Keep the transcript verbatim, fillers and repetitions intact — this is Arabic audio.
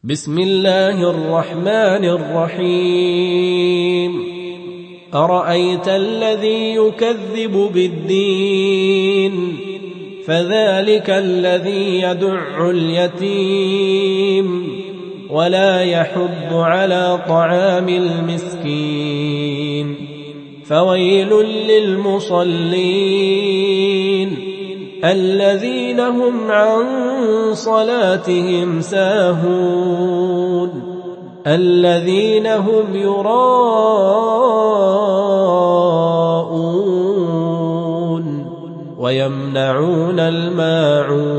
بسم الله الرحمن الرحيم أرأيت الذي يكذب بالدين فذلك الذي يدع اليتيم ولا يحض على طعام المسكين فويل للمصلين الذين هم عن صلاتهم ساهون الذين هم يراءون ويمنعون الماعون